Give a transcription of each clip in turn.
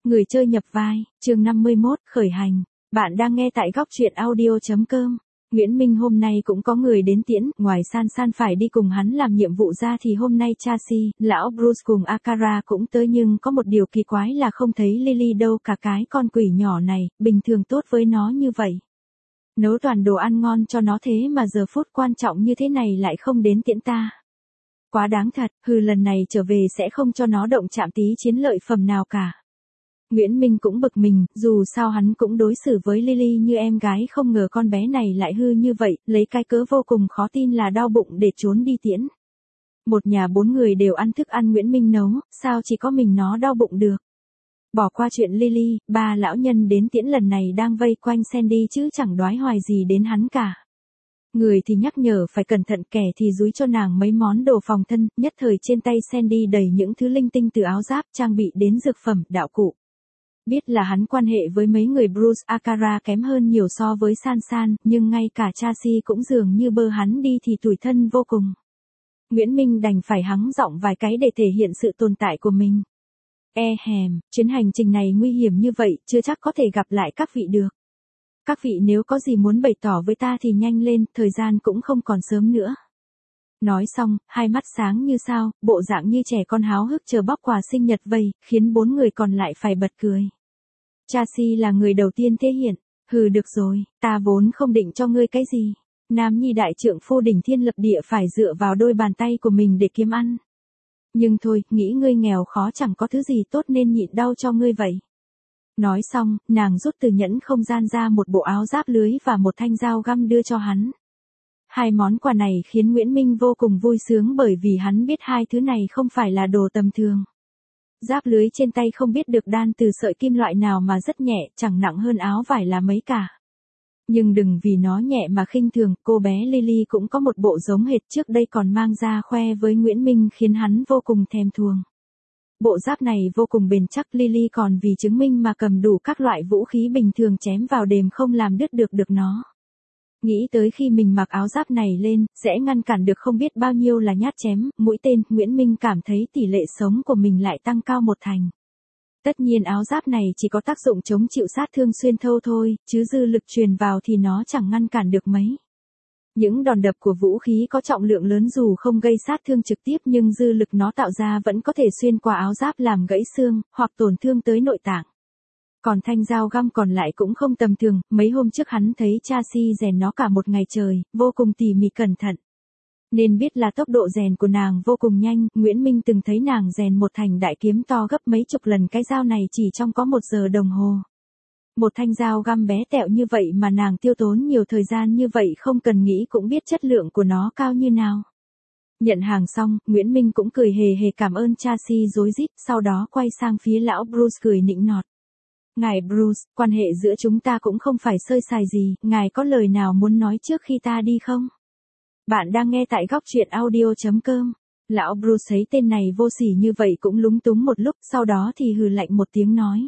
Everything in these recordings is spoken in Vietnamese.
Người chơi nhập vai, chương 51, khởi hành. Bạn đang nghe tại góc truyện audio.com. Nguyễn Minh hôm nay cũng có người đến tiễn, ngoài San San phải đi cùng hắn làm nhiệm vụ ra thì hôm nay Chasi, lão Bruce cùng Akara cũng tới, nhưng có một điều kỳ quái là không thấy Lily đâu cả. Cái con quỷ nhỏ này, bình thường tốt với nó như vậy. Nấu toàn đồ ăn ngon cho nó thế mà giờ phút quan trọng như thế này lại không đến tiễn ta. Quá đáng thật, lần này trở về sẽ không cho nó động chạm tí chiến lợi phẩm nào cả. Nguyễn Minh cũng bực mình, dù sao hắn cũng đối xử với Lily như em gái, không ngờ con bé này lại hư như vậy, lấy cái cớ vô cùng khó tin là đau bụng để trốn đi tiễn. Một nhà 4 người đều ăn thức ăn Nguyễn Minh nấu, sao chỉ có mình nó đau bụng được. Bỏ qua chuyện Lily, 3 lão nhân đến tiễn lần này đang vây quanh Sandy chứ chẳng đoái hoài gì đến hắn cả. Người thì nhắc nhở phải cẩn thận, kẻ thì dúi cho nàng mấy món đồ phòng thân, nhất thời trên tay Sandy đầy những thứ linh tinh từ áo giáp, trang bị đến dược phẩm, đạo cụ. Biết là hắn quan hệ với mấy người Bruce Akara kém hơn nhiều so với San San, nhưng ngay cả Chasi cũng dường như bơ hắn đi thì tủi thân vô cùng. Nguyễn Minh đành phải hắng giọng vài cái để thể hiện sự tồn tại của mình. Chuyến hành trình này nguy hiểm như vậy, chưa chắc có thể gặp lại các vị được. Các vị nếu có gì muốn bày tỏ với ta thì nhanh lên, thời gian cũng không còn sớm nữa. Nói xong, hai mắt sáng như sao, bộ dạng như trẻ con háo hức chờ bóc quà sinh nhật vây, khiến 4 người còn lại phải bật cười. Chasi là người đầu tiên thể hiện. Được rồi, ta vốn không định cho ngươi cái gì. Nam nhi đại trượng phu đỉnh thiên lập địa phải dựa vào đôi bàn tay của mình để kiếm ăn. Nhưng thôi, nghĩ ngươi nghèo khó chẳng có thứ gì tốt nên nhịn đau cho ngươi vậy. Nói xong, nàng rút từ nhẫn không gian ra một bộ áo giáp lưới và một thanh dao găm đưa cho hắn. Hai món quà này khiến Nguyễn Minh vô cùng vui sướng bởi vì hắn biết hai thứ này không phải là đồ tầm thường. Giáp lưới trên tay không biết được đan từ sợi kim loại nào mà rất nhẹ, chẳng nặng hơn áo vải là mấy cả. Nhưng đừng vì nó nhẹ mà khinh thường, cô bé Lily cũng có một bộ giống hệt, trước đây còn mang ra khoe với Nguyễn Minh khiến hắn vô cùng thèm thuồng. Bộ giáp này vô cùng bền chắc, Lily còn vì chứng minh mà cầm đủ các loại vũ khí bình thường chém vào đềm không làm đứt được nó. Nghĩ tới khi mình mặc áo giáp này lên, sẽ ngăn cản được không biết bao nhiêu là nhát chém, mũi tên, Nguyễn Minh cảm thấy tỷ lệ sống của mình lại tăng cao 1 thành. Tất nhiên áo giáp này chỉ có tác dụng chống chịu sát thương xuyên thấu thôi, chứ dư lực truyền vào thì nó chẳng ngăn cản được mấy. Những đòn đập của vũ khí có trọng lượng lớn dù không gây sát thương trực tiếp nhưng dư lực nó tạo ra vẫn có thể xuyên qua áo giáp làm gãy xương, hoặc tổn thương tới nội tạng. Còn thanh dao găm còn lại cũng không tầm thường, mấy hôm trước hắn thấy Chasi rèn nó cả một ngày trời, vô cùng tỉ mỉ cẩn thận. Nên biết là tốc độ rèn của nàng vô cùng nhanh, Nguyễn Minh từng thấy nàng rèn một thanh đại kiếm to gấp mấy chục lần cái dao này chỉ trong có 1 giờ đồng hồ. Một thanh dao găm bé tẹo như vậy mà nàng tiêu tốn nhiều thời gian như vậy không cần nghĩ cũng biết chất lượng của nó cao như nào. Nhận hàng xong, Nguyễn Minh cũng cười hề hề cảm ơn Chasi rối rít, sau đó quay sang phía lão Bruce cười nịnh nọt. Ngài Bruce, quan hệ giữa chúng ta cũng không phải sơi sài gì, ngài có lời nào muốn nói trước khi ta đi không? Bạn đang nghe tại góc truyện audio.com. Lão Bruce thấy tên này vô sỉ như vậy cũng lúng túng một lúc, sau đó thì hừ lạnh một tiếng nói.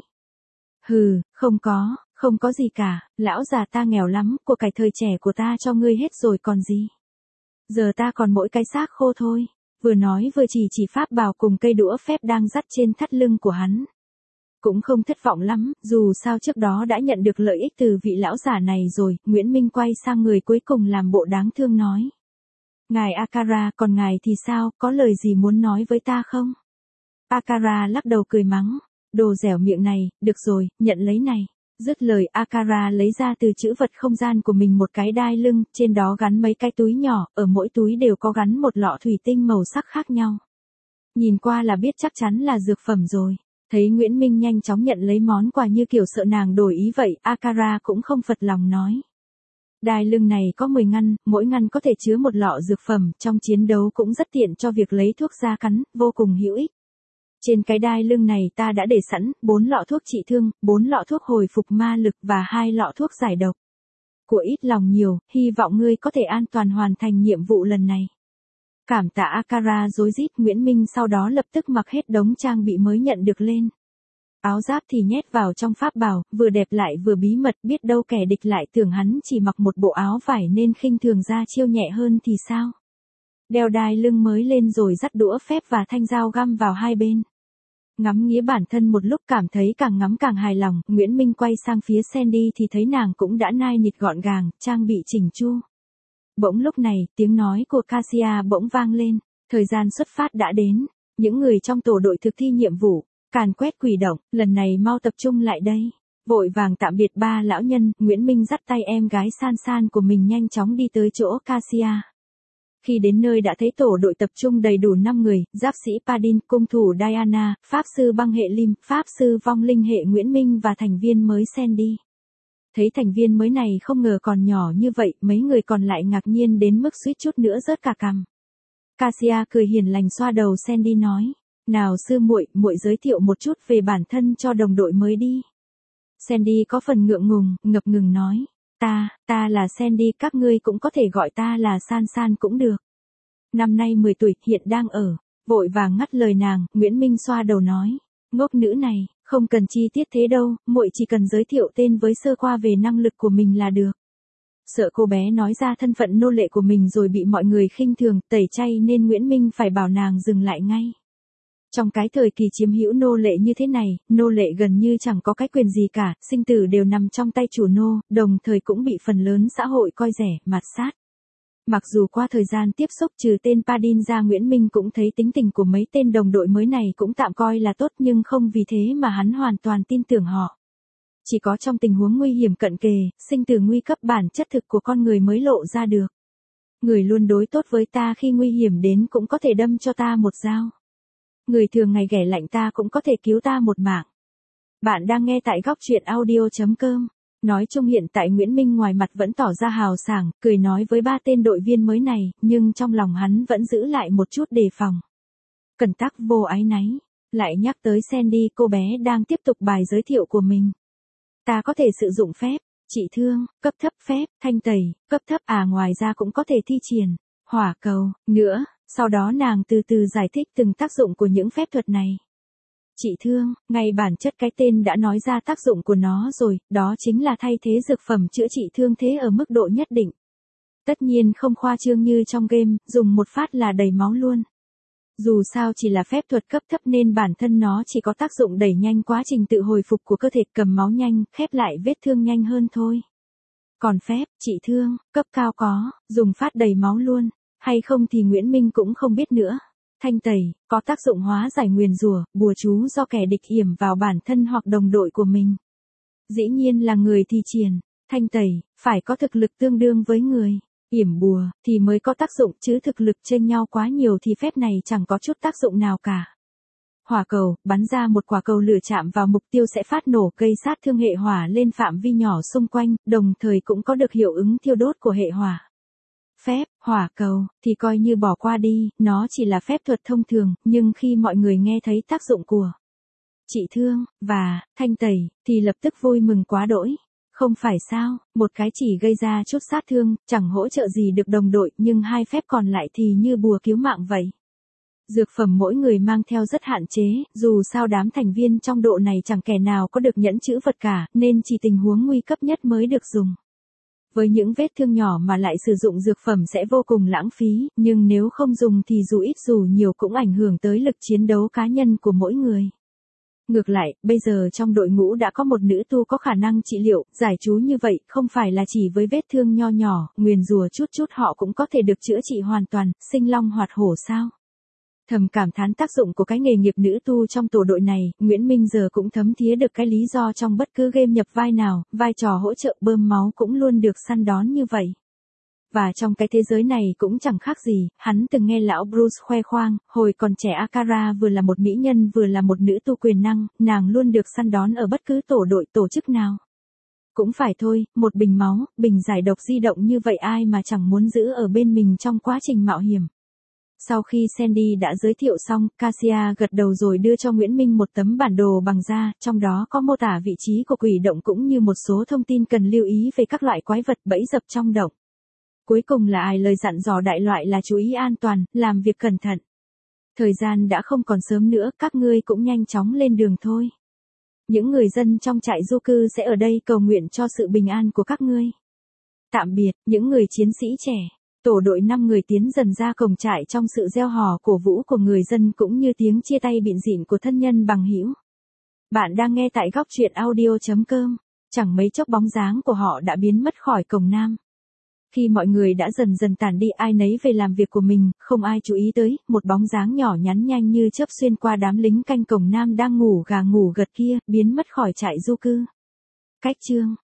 Không có gì cả, lão già ta nghèo lắm, của cải thời trẻ của ta cho ngươi hết rồi còn gì. Giờ ta còn mỗi cái xác khô thôi. Vừa nói vừa chỉ pháp bảo cùng cây đũa phép đang dắt trên thắt lưng của hắn. Cũng không thất vọng lắm, dù sao trước đó đã nhận được lợi ích từ vị lão giả này rồi, Nguyễn Minh quay sang người cuối cùng làm bộ đáng thương nói. Ngài Akara, còn ngài thì sao, có lời gì muốn nói với ta không? Akara lắc đầu cười mắng. Đồ dẻo miệng này, được rồi, nhận lấy này. Dứt lời Akara lấy ra từ trữ vật không gian của mình một cái đai lưng, trên đó gắn mấy cái túi nhỏ, ở mỗi túi đều có gắn một lọ thủy tinh màu sắc khác nhau. Nhìn qua là biết chắc chắn là dược phẩm rồi. Thấy Nguyễn Minh nhanh chóng nhận lấy món quà như kiểu sợ nàng đổi ý vậy, Akara cũng không phật lòng nói. Đai lưng này có 10 ngăn, mỗi ngăn có thể chứa một lọ dược phẩm, trong chiến đấu cũng rất tiện cho việc lấy thuốc ra cắn, vô cùng hữu ích. Trên cái đai lưng này ta đã để sẵn 4 lọ thuốc trị thương, 4 lọ thuốc hồi phục ma lực và 2 lọ thuốc giải độc. Của ít lòng nhiều, hy vọng ngươi có thể an toàn hoàn thành nhiệm vụ lần này. Cảm tạ Akara rối rít, Nguyễn Minh sau đó lập tức mặc hết đống trang bị mới nhận được lên. Áo giáp thì nhét vào trong pháp bảo, vừa đẹp lại vừa bí mật, biết đâu kẻ địch lại tưởng hắn chỉ mặc một bộ áo vải nên khinh thường ra chiêu nhẹ hơn thì sao. Đeo đai lưng mới lên rồi dắt đũa phép và thanh dao găm vào hai bên. Ngắm nghía bản thân một lúc cảm thấy càng ngắm càng hài lòng, Nguyễn Minh quay sang phía Sandy thì thấy nàng cũng đã nai nịt gọn gàng, trang bị chỉnh chu. Bỗng lúc này, tiếng nói của Cassia bỗng vang lên, thời gian xuất phát đã đến, những người trong tổ đội thực thi nhiệm vụ, càn quét quỷ động, lần này mau tập trung lại đây. Vội vàng tạm biệt ba lão nhân, Nguyễn Minh dắt tay em gái San San của mình nhanh chóng đi tới chỗ Cassia. Khi đến nơi đã thấy tổ đội tập trung đầy đủ 5 người, giáp sĩ Padin, cung thủ Diana, pháp sư băng hệ Lim, pháp sư vong linh hệ Nguyễn Minh và thành viên mới Sandy. Thấy thành viên mới này không ngờ còn nhỏ như vậy, mấy người còn lại ngạc nhiên đến mức suýt chút nữa rớt cả cằm. Cassia cười hiền lành xoa đầu Sandy nói, nào sư muội, muội giới thiệu một chút về bản thân cho đồng đội mới đi. Sandy có phần ngượng ngùng, ngập ngừng nói, ta là Sandy, các ngươi cũng có thể gọi ta là San San cũng được. Năm nay 10 tuổi, hiện đang ở. Vội vàng ngắt lời nàng, Nguyễn Minh xoa đầu nói, ngốc nữ này, không cần chi tiết thế đâu, muội chỉ cần giới thiệu tên với sơ qua về năng lực của mình là được. Sợ cô bé nói ra thân phận nô lệ của mình rồi bị mọi người khinh thường, tẩy chay nên Nguyễn Minh phải bảo nàng dừng lại ngay. Trong cái thời kỳ chiếm hữu nô lệ như thế này, nô lệ gần như chẳng có cái quyền gì cả, sinh tử đều nằm trong tay chủ nô, đồng thời cũng bị phần lớn xã hội coi rẻ, mạt sát. Mặc dù qua thời gian tiếp xúc trừ tên Padin ra, Nguyễn Minh cũng thấy tính tình của mấy tên đồng đội mới này cũng tạm coi là tốt, nhưng không vì thế mà hắn hoàn toàn tin tưởng họ. Chỉ có trong tình huống nguy hiểm cận kề, sinh tử nguy cấp, bản chất thực của con người mới lộ ra được. Người luôn đối tốt với ta khi nguy hiểm đến cũng có thể đâm cho ta một dao. Người thường ngày ghẻ lạnh ta cũng có thể cứu ta một mạng. Bạn đang nghe tại góc truyện audio.com. Nói chung hiện tại Nguyễn Minh ngoài mặt vẫn tỏ ra hào sảng, cười nói với ba tên đội viên mới này, nhưng trong lòng hắn vẫn giữ lại một chút đề phòng. Cẩn tắc vô áy náy, lại nhắc tới Sandy, cô bé đang tiếp tục bài giới thiệu của mình. Ta có thể sử dụng phép, trị thương, cấp thấp, phép, thanh tẩy, cấp thấp, ngoài ra cũng có thể thi triển, hỏa cầu, nữa. Sau đó nàng từ từ giải thích từng tác dụng của những phép thuật này. Trị thương, ngay bản chất cái tên đã nói ra tác dụng của nó rồi, đó chính là thay thế dược phẩm chữa trị thương thế ở mức độ nhất định. Tất nhiên không khoa trương như trong game, dùng một phát là đầy máu luôn. Dù sao chỉ là phép thuật cấp thấp nên bản thân nó chỉ có tác dụng đẩy nhanh quá trình tự hồi phục của cơ thể, cầm máu nhanh, khép lại vết thương nhanh hơn thôi. Còn phép, trị thương, cấp cao có, dùng phát đầy máu luôn. Hay không thì Nguyễn Minh cũng không biết nữa. Thanh tẩy, có tác dụng hóa giải nguyền rủa, bùa chú do kẻ địch yểm vào bản thân hoặc đồng đội của mình. Dĩ nhiên là người thi triển, thanh tẩy, phải có thực lực tương đương với người. Yểm bùa, thì mới có tác dụng, chứ thực lực chênh nhau quá nhiều thì phép này chẳng có chút tác dụng nào cả. Hỏa cầu, bắn ra một quả cầu lửa chạm vào mục tiêu sẽ phát nổ gây sát thương hệ hỏa lên phạm vi nhỏ xung quanh, đồng thời cũng có được hiệu ứng thiêu đốt của hệ hỏa. Phép, hỏa cầu, thì coi như bỏ qua đi, nó chỉ là phép thuật thông thường, nhưng khi mọi người nghe thấy tác dụng của trị thương, và thanh tẩy, thì lập tức vui mừng quá đỗi. Không phải sao, một cái chỉ gây ra chút sát thương, chẳng hỗ trợ gì được đồng đội, nhưng hai phép còn lại thì như bùa cứu mạng vậy. Dược phẩm mỗi người mang theo rất hạn chế, dù sao đám thành viên trong độ này chẳng kẻ nào có được nhẫn chữ vật cả, nên chỉ tình huống nguy cấp nhất mới được dùng. Với những vết thương nhỏ mà lại sử dụng dược phẩm sẽ vô cùng lãng phí, nhưng nếu không dùng thì dù ít dù nhiều cũng ảnh hưởng tới lực chiến đấu cá nhân của mỗi người. Ngược lại, bây giờ trong đội ngũ đã có một nữ tu có khả năng trị liệu, giải chú như vậy, không phải là chỉ với vết thương nho nhỏ, nguyền rủa chút chút họ cũng có thể được chữa trị hoàn toàn, sinh long hoạt hổ sao? Thầm cảm thán tác dụng của cái nghề nghiệp nữ tu trong tổ đội này, Nguyễn Minh giờ cũng thấm thía được cái lý do trong bất cứ game nhập vai nào, vai trò hỗ trợ bơm máu cũng luôn được săn đón như vậy. Và trong cái thế giới này cũng chẳng khác gì, hắn từng nghe lão Bruce khoe khoang, hồi còn trẻ Akara vừa là một mỹ nhân vừa là một nữ tu quyền năng, nàng luôn được săn đón ở bất cứ tổ đội tổ chức nào. Cũng phải thôi, một bình máu, bình giải độc di động như vậy ai mà chẳng muốn giữ ở bên mình trong quá trình mạo hiểm. Sau khi Sandy đã giới thiệu xong, Cassia gật đầu rồi đưa cho Nguyễn Minh một tấm bản đồ bằng da, trong đó có mô tả vị trí của quỷ động cũng như một số thông tin cần lưu ý về các loại quái vật bẫy dập trong động. Cuối cùng là lời dặn dò đại loại là chú ý an toàn, làm việc cẩn thận. Thời gian đã không còn sớm nữa, các ngươi cũng nhanh chóng lên đường thôi. Những người dân trong trại du cư sẽ ở đây cầu nguyện cho sự bình an của các ngươi. Tạm biệt, những người chiến sĩ trẻ. Tổ đội 5 người tiến dần ra cổng trại trong sự reo hò cổ vũ của người dân cũng như tiếng chia tay bịn rịn của thân nhân bằng hữu. Bạn đang nghe tại góc truyện audio.com. Chẳng mấy chốc bóng dáng của họ đã biến mất khỏi cổng Nam. Khi mọi người đã dần dần tản đi ai nấy về làm việc của mình, không ai chú ý tới, một bóng dáng nhỏ nhắn nhanh như chớp xuyên qua đám lính canh cổng Nam đang ngủ gà ngủ gật kia, biến mất khỏi trại du cư. Cách chương